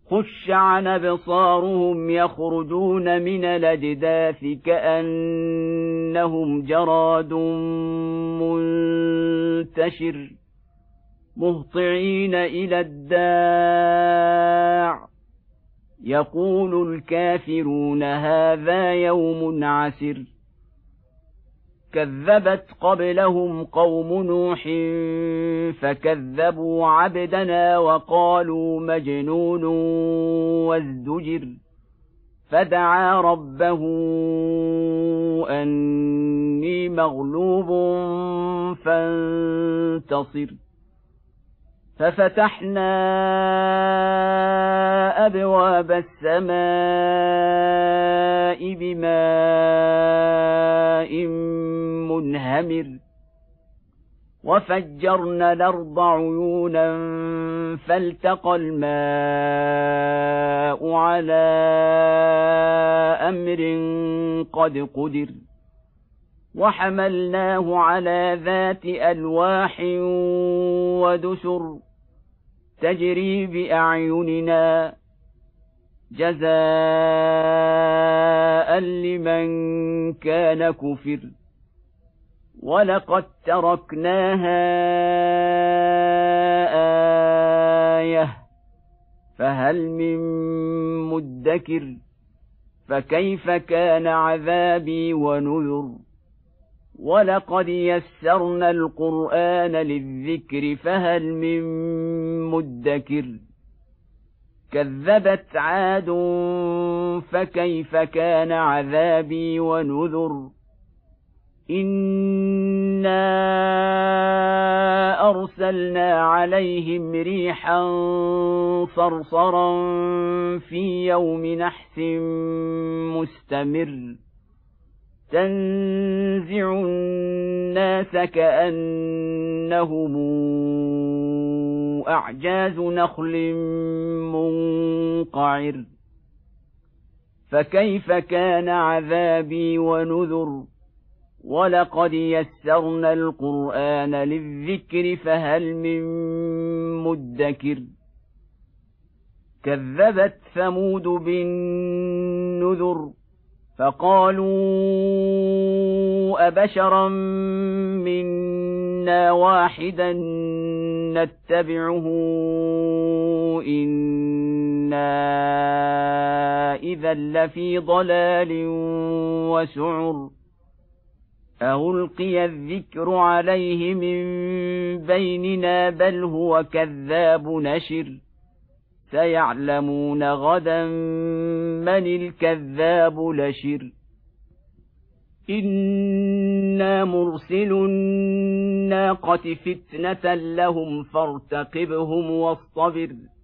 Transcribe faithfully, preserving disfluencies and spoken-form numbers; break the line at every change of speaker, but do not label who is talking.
خش عن أبصارهم يخرجون من الأجداث كأنهم جراد منتشر مهطعين إلى الداع يقول الكافرون هذا يوم عسر كذبت قبلهم قوم نوح فكذبوا عبدنا وقالوا مجنون وازدجر فدعا ربه أني مغلوب فانتصر ففتحنا أبواب السماء بماء منهمر وفجرنا الأرض عيونا فالتقى الماء على أمر قد قدر وحملناه على ذات ألواح ودسر تجري بأعيننا جزاء لمن كان كفر ولقد تركناها آية فهل من مدكر فكيف كان عذابي ونذر ولقد يسرنا القرآن للذكر فهل من مدكر كذبت عاد فكيف كان عذابي ونذر إنا أرسلنا عليهم ريحا صرصرا في يوم نحس مستمر تنزع الناس كأنهم أعجاز نخل منقعر فكيف كان عذابي ونذر ولقد يسرنا القرآن للذكر فهل من مدكر كذبت ثمود بالنذر فقالوا أبشرا منا واحدا نتبعه إنا إذا لفي ضلال وسعر ألقي الذكر عليه من بيننا بل هو كذاب نشر سيعلمون غدا من الكذاب لشر إنا مرسل الناقة فتنة لهم فارتقبهم واصطبر